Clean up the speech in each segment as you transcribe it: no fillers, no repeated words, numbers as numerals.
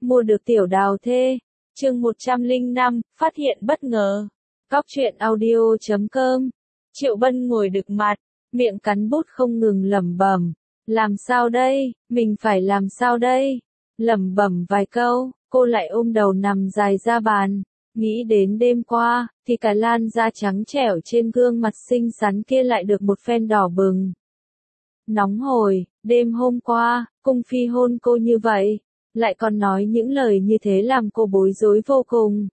mua được tiểu đào thê. Chương 105, phát hiện bất ngờ. Cóc truyện audio.com. Triệu Bân ngồi đực mặt, miệng cắn bút không ngừng lẩm bẩm. Làm sao đây, mình phải làm sao đây? Lẩm bẩm vài câu, cô lại ôm đầu nằm dài ra bàn. Nghĩ đến đêm qua, thì cả lan da trắng trẻo trên gương mặt xinh xắn kia lại được một phen đỏ bừng. Nóng hổi, đêm hôm qua, Cung Phi hôn cô như vậy, lại còn nói những lời như thế làm cô bối rối vô cùng.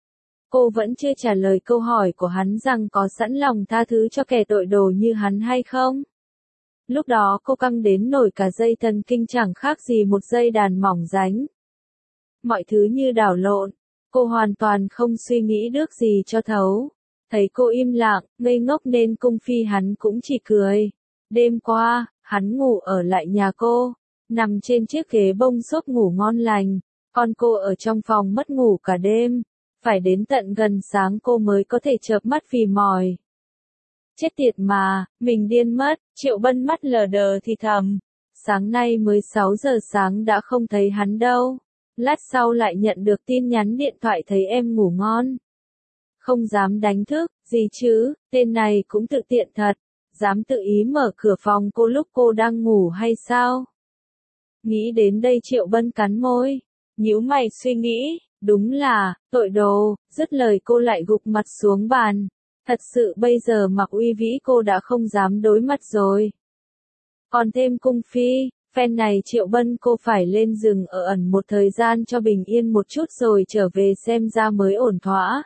Cô vẫn chưa trả lời câu hỏi của hắn rằng có sẵn lòng tha thứ cho kẻ tội đồ như hắn hay không. Lúc đó cô căng đến nổi cả dây thần kinh chẳng khác gì một dây đàn mỏng ránh. Mọi thứ như đảo lộn, cô hoàn toàn không suy nghĩ được gì cho thấu. Thấy cô im lặng, ngây ngốc nên Cung Phi hắn cũng chỉ cười. Đêm qua, hắn ngủ ở lại nhà cô, nằm trên chiếc ghế bông xốp ngủ ngon lành, còn cô ở trong phòng mất ngủ cả đêm, phải đến tận gần sáng cô mới có thể chợp mắt vì mỏi. Chết tiệt mà, mình điên mất, Triệu Bân mắt lờ đờ thì thầm. Sáng nay mới 6 giờ sáng đã không thấy hắn đâu. Lát sau lại nhận được tin nhắn điện thoại thấy em ngủ ngon. Không dám đánh thức, gì chứ, tên này cũng tự tiện thật. Dám tự ý mở cửa phòng cô lúc cô đang ngủ hay sao? Nghĩ đến đây Triệu Bân cắn môi, nhíu mày suy nghĩ, đúng là, tội đồ, dứt lời cô lại gục mặt xuống bàn. Thật sự bây giờ Mạc Uy Vĩ cô đã không dám đối mặt rồi. Còn thêm Cung Phi, phen này Triệu Bân cô phải lên rừng ở ẩn một thời gian cho bình yên một chút rồi trở về xem ra mới ổn thỏa.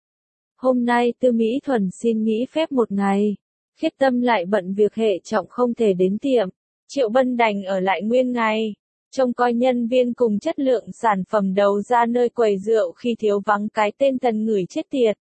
Hôm nay Tư Mỹ Thuần xin nghỉ phép một ngày. Khiết Tâm lại bận việc hệ trọng không thể đến tiệm. Triệu Bân đành ở lại nguyên ngày. Trông coi nhân viên cùng chất lượng sản phẩm đầu ra nơi quầy rượu khi thiếu vắng cái tên Tần Ngửi chết tiệt.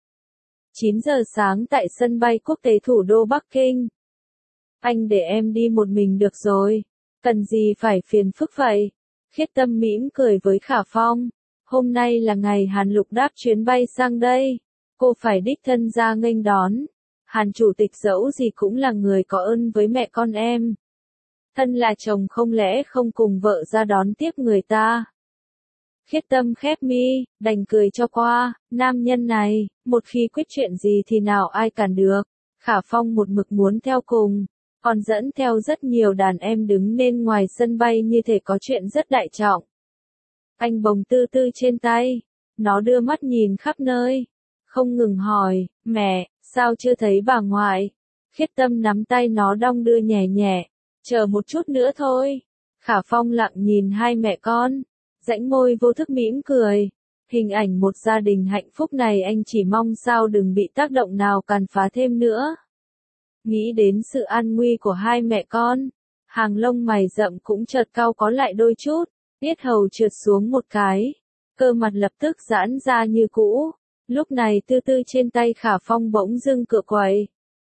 9 giờ sáng tại sân bay quốc tế thủ đô Bắc Kinh. Anh để em đi một mình được rồi. Cần gì phải phiền phức vậy? Khiết Tâm mỉm cười với Khả Phong. Hôm nay là ngày Hàn Lục đáp chuyến bay sang đây. Cô phải đích thân ra nghênh đón. Hàn chủ tịch dẫu gì cũng là người có ơn với mẹ con em. Thân là chồng không lẽ không cùng vợ ra đón tiếp người ta. Khiết Tâm khép mi, đành cười cho qua, nam nhân này, một khi quyết chuyện gì thì nào ai cản được. Khả Phong một mực muốn theo cùng, còn dẫn theo rất nhiều đàn em đứng nên ngoài sân bay như thể có chuyện rất đại trọng. Anh bồng Tư Tư trên tay, nó đưa mắt nhìn khắp nơi, không ngừng hỏi, mẹ, sao chưa thấy bà ngoại? Khiết Tâm nắm tay nó đong đưa nhẹ nhẹ, chờ một chút nữa thôi. Khả Phong lặng nhìn hai mẹ con, rãnh môi vô thức mỉm cười. Hình ảnh một gia đình hạnh phúc này anh chỉ mong sao đừng bị tác động nào càn phá thêm nữa. Nghĩ đến sự an nguy của hai mẹ con, hàng lông mày rậm cũng chợt cau có lại đôi chút, yết hầu trượt xuống một cái, cơ mặt lập tức giãn ra như cũ. Lúc này Tư Tư trên tay Khả Phong bỗng dưng cựa quậy,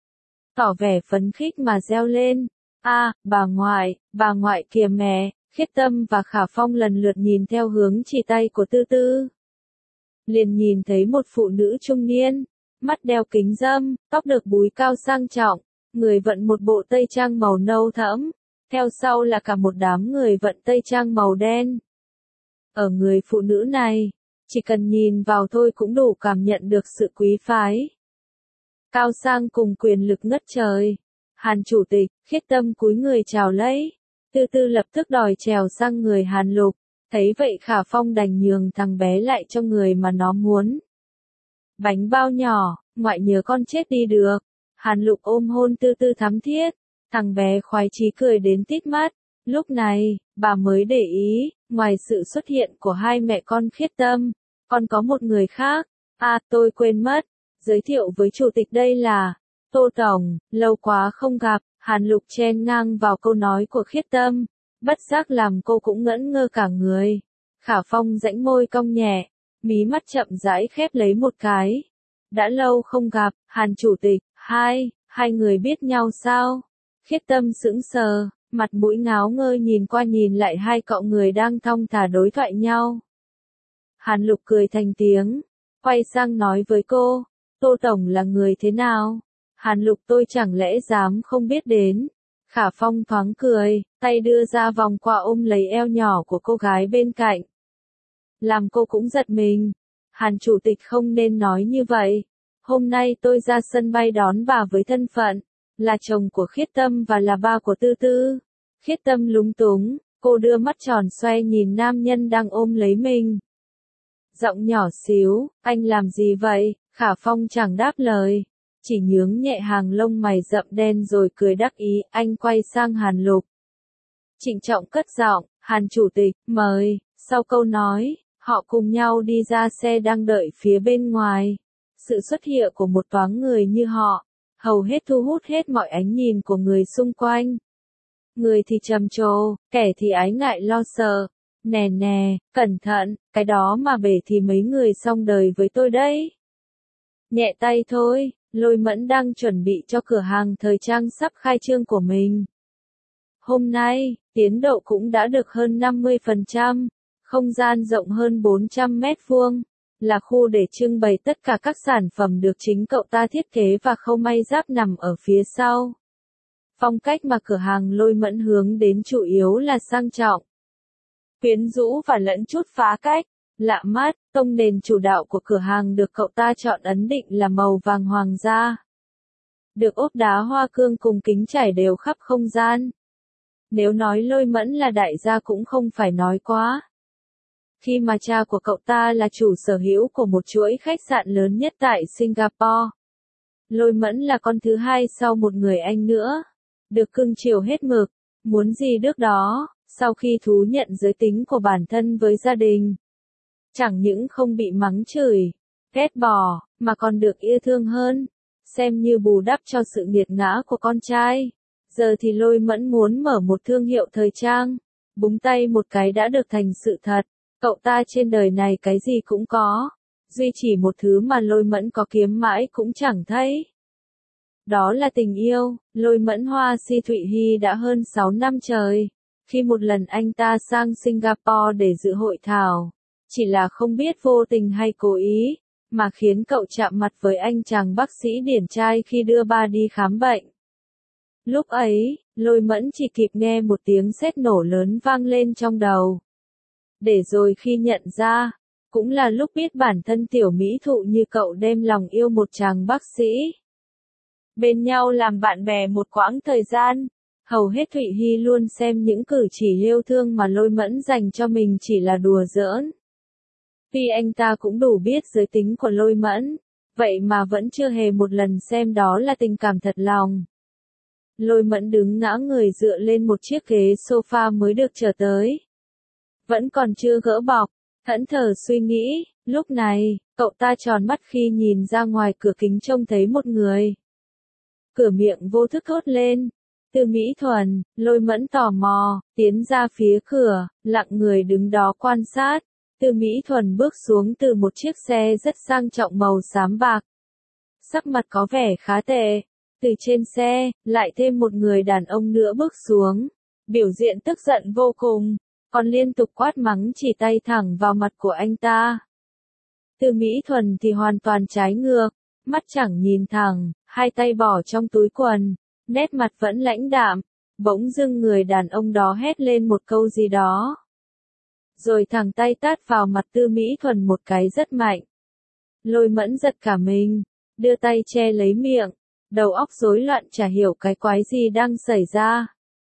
tỏ vẻ phấn khích mà reo lên, bà ngoại kìa mẹ. Khiết Tâm và Khả Phong lần lượt nhìn theo hướng chỉ tay của Tư Tư. Liền nhìn thấy một phụ nữ trung niên, mắt đeo kính râm, tóc được búi cao sang trọng, người vận một bộ tây trang màu nâu thẫm, theo sau là cả một đám người vận tây trang màu đen. Ở người phụ nữ này, chỉ cần nhìn vào thôi cũng đủ cảm nhận được sự quý phái. Cao sang cùng quyền lực ngất trời. Hàn chủ tịch, Khiết Tâm cúi người chào lấy. Tư Tư lập tức đòi trèo sang người Hàn Lục. Thấy vậy Khả Phong đành nhường thằng bé lại cho người mà nó muốn. Bánh bao nhỏ, ngoại nhớ con chết đi được. Hàn Lục ôm hôn Tư Tư thắm thiết. Thằng bé khoái chí cười đến tít mắt. Lúc này, bà mới để ý, ngoài sự xuất hiện của hai mẹ con Khiết Tâm, còn có một người khác. Tôi quên mất. Giới thiệu với chủ tịch đây là Tô Tổng, lâu quá không gặp. Hàn Lục chen ngang vào câu nói của Khiết Tâm, bất giác làm cô cũng ngẩn ngơ cả người. Khả Phong rãnh môi cong nhẹ, mí mắt chậm rãi khép lấy một cái. Đã lâu không gặp, Hàn chủ tịch, hai người biết nhau sao? Khiết Tâm sững sờ, mặt mũi ngáo ngơ nhìn qua nhìn lại hai cậu người đang thong thả đối thoại nhau. Hàn Lục cười thành tiếng, quay sang nói với cô, Tô Tổng là người thế nào? Hàn Lục tôi chẳng lẽ dám không biết đến. Khả Phong thoáng cười, tay đưa ra vòng qua ôm lấy eo nhỏ của cô gái bên cạnh. làm cô cũng giật mình. Hàn chủ tịch không nên nói như vậy. Hôm nay tôi ra sân bay đón bà với thân phận là chồng của Khiết Tâm và là ba của Tư Tư. Khiết Tâm lúng túng, cô đưa mắt tròn xoe nhìn nam nhân đang ôm lấy mình. Giọng nhỏ xíu, anh làm gì vậy? Khả Phong chẳng đáp lời, chỉ nhướng nhẹ hàng lông mày rậm đen rồi cười đắc ý. Anh quay sang Hàn Lục, trịnh trọng cất giọng, Hàn chủ tịch, mời. Sau câu nói, họ cùng nhau đi ra xe đang đợi phía bên ngoài. Sự xuất hiện của một toáng người như họ, hầu hết thu hút hết mọi ánh nhìn của người xung quanh. Người thì trầm trồ, kẻ thì ái ngại lo sợ. Nè nè, cẩn thận, cái đó mà bể thì mấy người xong đời với tôi đấy. Nhẹ tay thôi, Lôi Mẫn đang chuẩn bị cho cửa hàng thời trang sắp khai trương của mình. Hôm nay, tiến độ cũng đã được hơn 50%, không gian rộng hơn 400 mét vuông, là khu để trưng bày tất cả các sản phẩm được chính cậu ta thiết kế và khâu may giáp nằm ở phía sau. Phong cách mà cửa hàng Lôi Mẫn hướng đến chủ yếu là sang trọng, quyến rũ và lẫn chút phá cách, lạ mắt. Tông nền chủ đạo của cửa hàng được cậu ta chọn ấn định là màu vàng hoàng gia, được ốp đá hoa cương cùng kính trải đều khắp không gian. Nếu nói Lôi Mẫn là đại gia cũng không phải nói quá. Khi mà cha của cậu ta là chủ sở hữu của một chuỗi khách sạn lớn nhất tại Singapore, Lôi Mẫn là con thứ hai sau một người anh nữa, được cưng chiều hết mực, muốn gì được đó. Sau khi thú nhận giới tính của bản thân với gia đình, chẳng những không bị mắng chửi, ghét bỏ, mà còn được yêu thương hơn, xem như bù đắp cho sự nghiệt ngã của con trai. Giờ thì Lôi Mẫn muốn mở một thương hiệu thời trang, búng tay một cái đã được thành sự thật. Cậu ta trên đời này cái gì cũng có, duy chỉ một thứ mà Lôi Mẫn có kiếm mãi cũng chẳng thấy. Đó là tình yêu. Lôi Mẫn Hoa Si Thụy Hy đã hơn 6 năm trời. Khi một lần anh ta sang Singapore để dự hội thảo, chỉ là không biết vô tình hay cố ý, mà khiến cậu chạm mặt với anh chàng bác sĩ điển trai khi đưa ba đi khám bệnh. Lúc ấy, Lôi Mẫn chỉ kịp nghe một tiếng sét nổ lớn vang lên trong đầu. Để rồi khi nhận ra, cũng là lúc biết bản thân tiểu mỹ thụ như cậu đem lòng yêu một chàng bác sĩ. Bên nhau làm bạn bè một quãng thời gian, hầu hết Thụy Hy luôn xem những cử chỉ yêu thương mà Lôi Mẫn dành cho mình chỉ là đùa giỡn. Tuy anh ta cũng đủ biết giới tính của Lôi Mẫn, vậy mà vẫn chưa hề một lần xem đó là tình cảm thật lòng. Lôi Mẫn đứng ngã người dựa lên một chiếc ghế sofa mới được trở tới. Vẫn còn chưa gỡ bọc, thẫn thờ suy nghĩ. Lúc này, cậu ta tròn mắt khi nhìn ra ngoài cửa kính trông thấy một người. Cửa miệng vô thức thốt lên. Tư Mỹ Thuần. Lôi Mẫn tò mò, tiến ra phía cửa, lặng người đứng đó quan sát. Tư Mỹ Thuần bước xuống từ một chiếc xe rất sang trọng màu xám bạc. Sắc mặt có vẻ khá tệ. Từ trên xe, lại thêm một người đàn ông nữa bước xuống. Biểu diện tức giận vô cùng, còn liên tục quát mắng chỉ tay thẳng vào mặt của anh ta. Tư Mỹ Thuần thì hoàn toàn trái ngược, mắt chẳng nhìn thẳng, hai tay bỏ trong túi quần, nét mặt vẫn lãnh đạm. Bỗng dưng người đàn ông đó hét lên một câu gì đó, rồi thẳng tay tát vào mặt Tư Mỹ Thuần một cái rất mạnh. Lôi Mẫn giật cả mình, đưa tay che lấy miệng, đầu óc rối loạn chả hiểu cái quái gì đang xảy ra.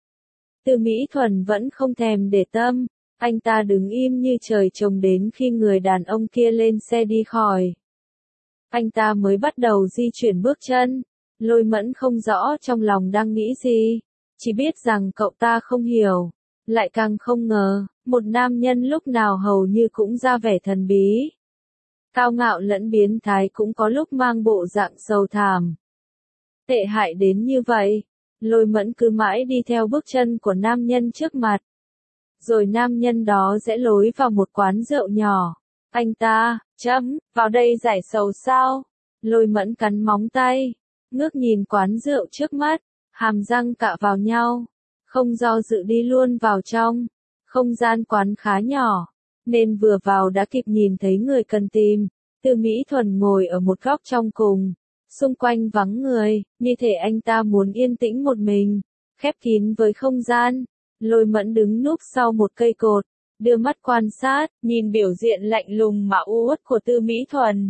Tư Mỹ Thuần vẫn không thèm để tâm, anh ta đứng im như trời trồng đến khi người đàn ông kia lên xe đi khỏi. Anh ta mới bắt đầu di chuyển bước chân. Lôi Mẫn không rõ trong lòng đang nghĩ gì, chỉ biết rằng cậu ta không hiểu, lại càng không ngờ, một nam nhân lúc nào hầu như cũng ra vẻ thần bí, cao ngạo lẫn biến thái, cũng có lúc mang bộ dạng sầu thảm. Tệ hại đến như vậy. Lôi Mẫn cứ mãi đi theo bước chân của nam nhân trước mặt. Rồi nam nhân đó rẽ lối vào một quán rượu nhỏ. Anh ta, vào đây giải sầu sao? Lôi Mẫn cắn móng tay, ngước nhìn quán rượu trước mắt, hàm răng cạ vào nhau, không do dự đi luôn vào trong. Không gian quán khá nhỏ, nên vừa vào đã kịp nhìn thấy người cần tìm. Tư Mỹ Thuần ngồi ở một góc trong cùng. Xung quanh vắng người, như thể anh ta muốn yên tĩnh một mình, khép kín với không gian. Lôi Mẫn đứng núp sau một cây cột, đưa mắt quan sát, nhìn biểu diện lạnh lùng mà u uất của Tư Mỹ Thuần.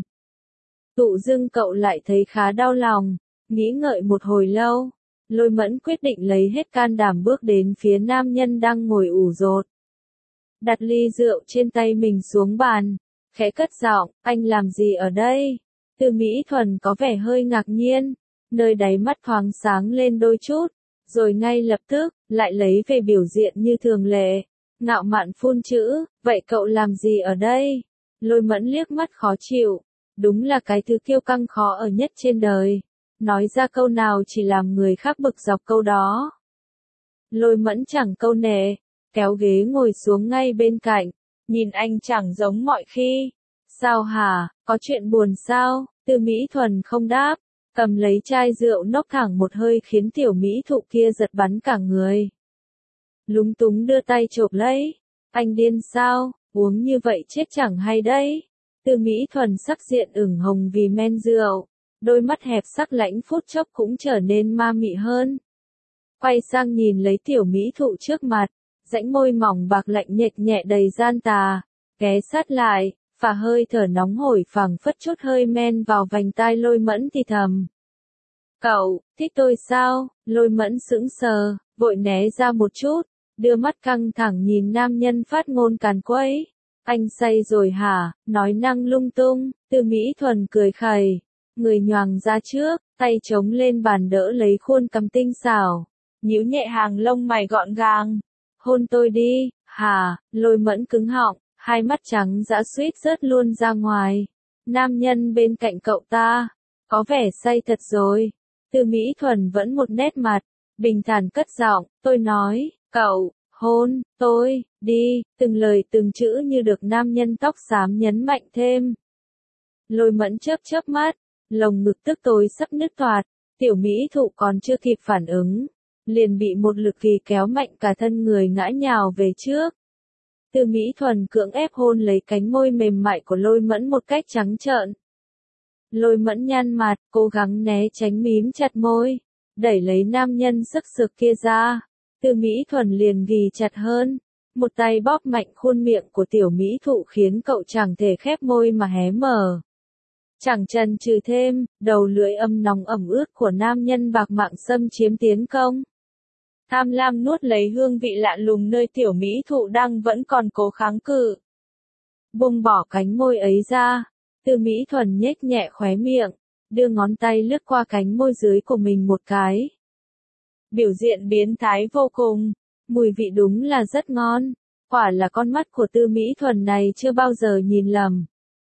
Tự dưng cậu lại thấy khá đau lòng, nghĩ ngợi một hồi lâu, Lôi Mẫn quyết định lấy hết can đảm bước đến phía nam nhân đang ngồi ủ rột. Đặt ly rượu trên tay mình xuống bàn, khẽ cất giọng, anh làm gì ở đây? Tư Mỹ Thuần có vẻ hơi ngạc nhiên, nơi đáy mắt thoáng sáng lên đôi chút, rồi ngay lập tức, lại lấy về biểu diện như thường lệ. Ngạo mạn phun chữ, vậy cậu làm gì ở đây? Lôi Mẫn liếc mắt khó chịu, đúng là cái thứ kiêu căng khó ở nhất trên đời. Nói ra câu nào chỉ làm người khác bực dọc câu đó. Lôi Mẫn chẳng câu nệ, kéo ghế ngồi xuống ngay bên cạnh, nhìn anh chẳng giống mọi khi. Sao hả, có chuyện buồn sao? Tư Mỹ Thuần không đáp, cầm lấy chai rượu nốc thẳng một hơi khiến tiểu mỹ thụ kia giật bắn cả người. Lúng túng đưa tay chộp lấy, anh điên sao, uống như vậy chết chẳng hay đấy. Tư Mỹ Thuần sắc diện ửng hồng vì men rượu, đôi mắt hẹp sắc lãnh phút chốc cũng trở nên ma mị hơn. Quay sang nhìn lấy tiểu mỹ thụ trước mặt, rãnh môi mỏng bạc lạnh nhệch nhẹ đầy gian tà, ghé sát lại, phả hơi thở nóng hổi phảng phất chút hơi men vào vành tai Lôi Mẫn thì thầm. Cậu, thích tôi sao? Lôi Mẫn sững sờ, vội né ra một chút, đưa mắt căng thẳng nhìn nam nhân phát ngôn càn quấy. Anh say rồi hả? Nói năng lung tung. Tư Mỹ Thuần cười khẩy, người nhoàng ra trước, tay chống lên bàn đỡ lấy khuôn cằm tinh xảo, nhíu nhẹ hàng lông mày gọn gàng. Hôn tôi đi, hả? Lôi Mẫn cứng họng, hai mắt trắng dã suýt rớt luôn ra ngoài. Nam nhân bên cạnh cậu ta, có vẻ say thật rồi. Tư Mỹ Thuần vẫn một nét mặt, bình thản cất giọng, tôi nói, cậu, hôn, tôi, đi, từng lời từng chữ như được nam nhân tóc xám nhấn mạnh thêm. Lôi Mẫn chớp chớp mắt, lồng ngực tức tối sắp nứt toạc, tiểu mỹ thụ còn chưa kịp phản ứng, liền bị một lực kỳ kéo mạnh cả thân người ngã nhào về trước. Tư Mỹ Thuần cưỡng ép hôn lấy cánh môi mềm mại của Lôi Mẫn một cách trắng trợn. Lôi Mẫn nhăn mặt, cố gắng né tránh mím chặt môi, đẩy lấy nam nhân sức sực kia ra. Tư Mỹ Thuần liền ghì chặt hơn, một tay bóp mạnh khuôn miệng của tiểu mỹ thụ khiến cậu chẳng thể khép môi mà hé mở. Chẳng chần chừ thêm, đầu lưỡi âm nóng ẩm ướt của nam nhân bạc mạng xâm chiếm tiến công. Tham lam nuốt lấy hương vị lạ lùng nơi tiểu mỹ thụ đang vẫn còn cố kháng cự. Buông bỏ cánh môi ấy ra, Tư Mỹ Thuần nhếch nhẹ khóe miệng, đưa ngón tay lướt qua cánh môi dưới của mình một cái. Biểu diện biến thái vô cùng, mùi vị đúng là rất ngon, quả là con mắt của Tư Mỹ Thuần này chưa bao giờ nhìn lầm.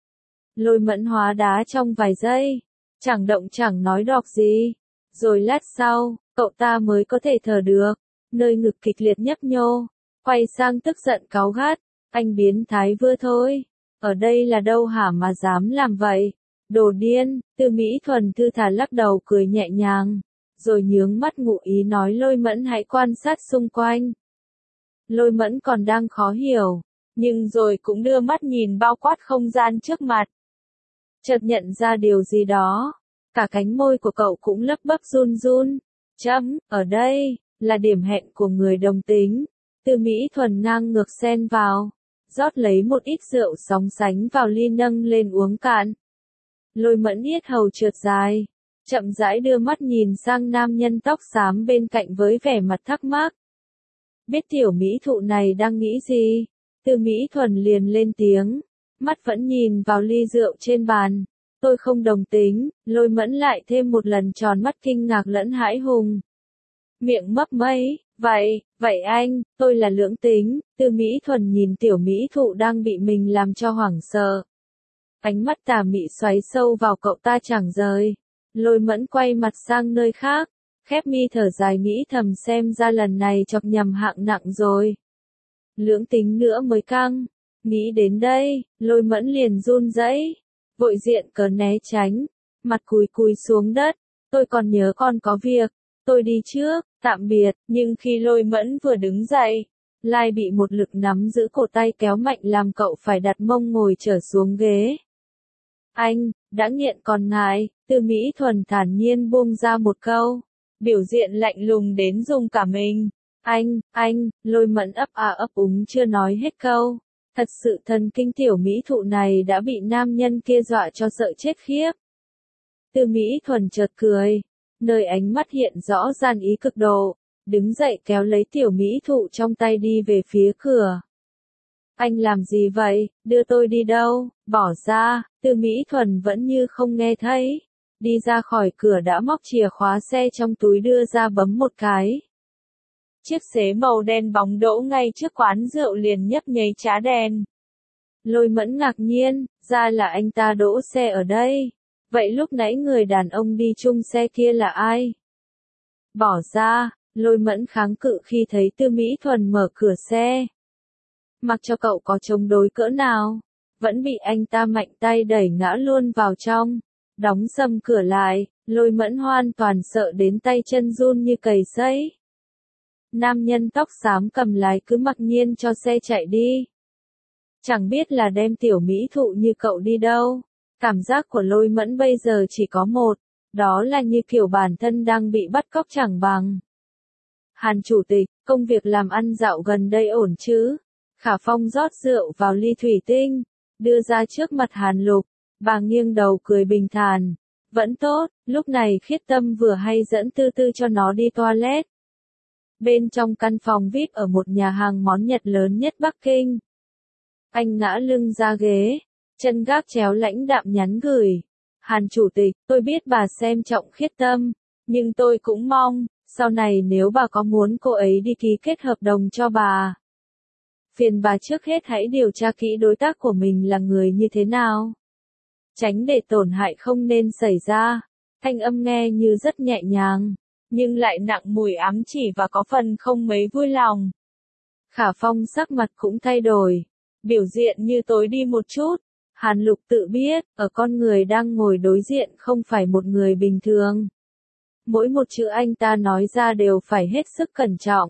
Lôi Mẫn hóa đá trong vài giây, chẳng động chẳng nói đọc gì, rồi lát sau, cậu ta mới có thể thở được, nơi ngực kịch liệt nhấp nhô, quay sang tức giận cáu gắt, anh biến thái vừa thôi, ở đây là đâu hả mà dám làm vậy, đồ điên. Tư Mỹ Thuần thư thả lắc đầu cười nhẹ nhàng, rồi nhướng mắt ngụ ý nói Lôi Mẫn hãy quan sát xung quanh. Lôi Mẫn còn đang khó hiểu, nhưng rồi cũng đưa mắt nhìn bao quát không gian trước mặt. Chợt nhận ra điều gì đó, cả cánh môi của cậu cũng lấp bấp run run. Ở đây, là điểm hẹn của người đồng tính. Tư Mỹ Thuần ngang ngược xen vào, rót lấy một ít rượu sóng sánh vào ly nâng lên uống cạn. Lôi Mẫn yết hầu trượt dài, chậm rãi đưa mắt nhìn sang nam nhân tóc xám bên cạnh với vẻ mặt thắc mắc. Biết tiểu mỹ thụ này đang nghĩ gì, Tư Mỹ Thuần liền lên tiếng, mắt vẫn nhìn vào ly rượu trên bàn. Tôi không đồng tính. Lôi Mẫn lại thêm một lần tròn mắt kinh ngạc lẫn hãi hùng. Miệng mấp máy, vậy anh, tôi là lưỡng tính. Tư Mỹ Thuần nhìn tiểu mỹ thụ đang bị mình làm cho hoảng sợ. Ánh mắt tà mị xoáy sâu vào cậu ta chẳng rời. Lôi Mẫn quay mặt sang nơi khác, khép mi thở dài nghĩ thầm xem ra lần này chọc nhầm hạng nặng rồi. Lưỡng tính nữa mới căng. Nghĩ đến đây, Lôi Mẫn liền run rẩy, vội diện cớ né tránh, mặt cúi cúi xuống đất. Tôi còn nhớ con có việc, tôi đi trước, tạm biệt. Nhưng khi Lôi Mẫn vừa đứng dậy, lại bị một lực nắm giữ cổ tay kéo mạnh làm cậu phải đặt mông ngồi trở xuống ghế. Anh, đã nghiện còn ngại. Tư Mỹ Thuần thản nhiên buông ra một câu, biểu diện lạnh lùng đến rung cả mình. Anh, Lôi Mẫn ấp a ấp úng chưa nói hết câu. Thật sự thần kinh tiểu mỹ thụ này đã bị nam nhân kia dọa cho sợ chết khiếp. Tư Mỹ Thuần chợt cười, nơi ánh mắt hiện rõ gian ý cực độ, đứng dậy kéo lấy tiểu mỹ thụ trong tay đi về phía cửa. Anh làm gì vậy, đưa tôi đi đâu, bỏ ra, Tư Mỹ Thuần vẫn như không nghe thấy. Đi ra khỏi cửa đã móc chìa khóa xe trong túi đưa ra bấm một cái. Chiếc xế màu đen bóng đỗ ngay trước quán rượu liền nhấp nháy chá đèn. Lôi Mẫn ngạc nhiên, ra là anh ta đỗ xe ở đây. Vậy lúc nãy người đàn ông đi chung xe kia là ai? Bỏ ra, Lôi Mẫn kháng cự khi thấy Tư Mỹ Thuần mở cửa xe. Mặc cho cậu có chống đối cỡ nào, vẫn bị anh ta mạnh tay đẩy ngã luôn vào trong. Đóng sầm cửa lại, Lôi Mẫn hoàn toàn sợ đến tay chân run như cầy sấy. Nam nhân tóc xám cầm lái cứ mặc nhiên cho xe chạy đi. Chẳng biết là đem tiểu mỹ thụ như cậu đi đâu. Cảm giác của Lôi Mẫn bây giờ chỉ có một, đó là như kiểu bản thân đang bị bắt cóc chẳng bằng. Hàn chủ tịch, công việc làm ăn dạo gần đây ổn chứ? Khả Phong rót rượu vào ly thủy tinh, đưa ra trước mặt Hàn Lục, bà nghiêng đầu cười bình thản. Vẫn tốt, lúc này Khiết Tâm vừa hay dẫn Tư Tư cho nó đi toilet. Bên trong căn phòng VIP ở một nhà hàng món Nhật lớn nhất Bắc Kinh. Anh ngã lưng ra ghế, chân gác chéo lãnh đạm nhắn gửi. Hàn chủ tịch, tôi biết bà xem trọng Khiết Tâm, nhưng tôi cũng mong, sau này nếu bà có muốn cô ấy đi ký kết hợp đồng cho bà. Phiền bà trước hết hãy điều tra kỹ đối tác của mình là người như thế nào. Tránh để tổn hại không nên xảy ra. Thanh âm nghe như rất nhẹ nhàng, nhưng lại nặng mùi ám chỉ và có phần không mấy vui lòng. Khả Phong sắc mặt cũng thay đổi. Biểu diện như tối đi một chút. Hàn Lục tự biết, ở con người đang ngồi đối diện không phải một người bình thường. Mỗi một chữ anh ta nói ra đều phải hết sức cẩn trọng.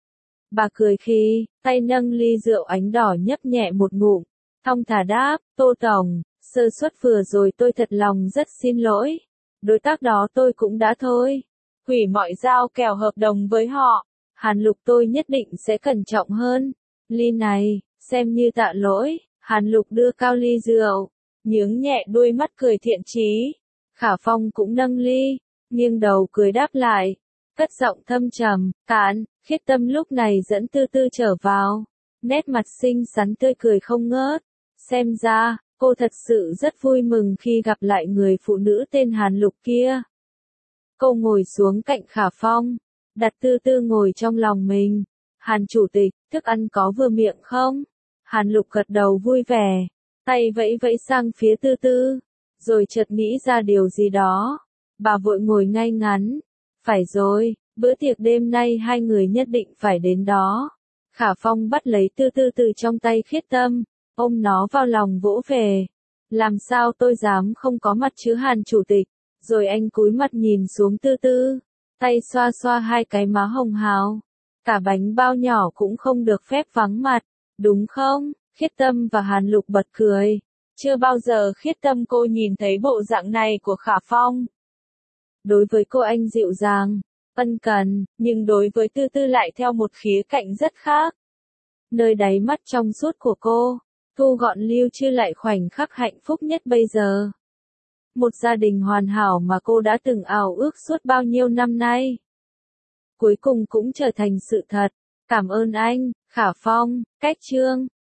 Bà cười khi, tay nâng ly rượu ánh đỏ nhấp nhẹ một ngụm, thong thả đáp, Tô Tổng, sơ suất vừa rồi tôi thật lòng rất xin lỗi. Đối tác đó tôi cũng đã thôi. Hủy mọi giao kèo hợp đồng với họ. Hàn Lục tôi nhất định sẽ cẩn trọng hơn. Ly này, xem như tạ lỗi. Hàn Lục đưa cao ly rượu, nhướng nhẹ đuôi mắt cười thiện chí. Khả Phong cũng nâng ly, nghiêng đầu cười đáp lại, cất giọng thâm trầm, cạn. Khiết Tâm lúc này dẫn Tư Tư trở vào, nét mặt xinh xắn tươi cười không ngớt. Xem ra, cô thật sự rất vui mừng khi gặp lại người phụ nữ tên Hàn Lục kia. Cô ngồi xuống cạnh Khả Phong, đặt Tư Tư ngồi trong lòng mình. Hàn chủ tịch, thức ăn có vừa miệng không? Hàn Lục gật đầu vui vẻ, tay vẫy vẫy sang phía Tư Tư, rồi chợt nghĩ ra điều gì đó. Bà vội ngồi ngay ngắn. Phải rồi, bữa tiệc đêm nay hai người nhất định phải đến đó. Khả Phong bắt lấy Tư Tư từ trong tay Khiết Tâm, ôm nó vào lòng vỗ về. Làm sao tôi dám không có mặt chứ Hàn chủ tịch. Rồi anh cúi mặt nhìn xuống Tư Tư, tay xoa xoa hai cái má hồng hào. Cả bánh bao nhỏ cũng không được phép vắng mặt, đúng không? Khiết Tâm và Hàn Lục bật cười. Chưa bao giờ Khiết Tâm cô nhìn thấy bộ dạng này của Khả Phong. Đối với cô anh dịu dàng, ân cần, nhưng đối với Tư Tư lại theo một khía cạnh rất khác. Nơi đáy mắt trong suốt của cô, thu gọn lưu trữ lại khoảnh khắc hạnh phúc nhất bây giờ. Một gia đình hoàn hảo mà cô đã từng ao ước suốt bao nhiêu năm nay. Cuối cùng cũng trở thành sự thật. Cảm ơn anh, Khả Phong. Cách chương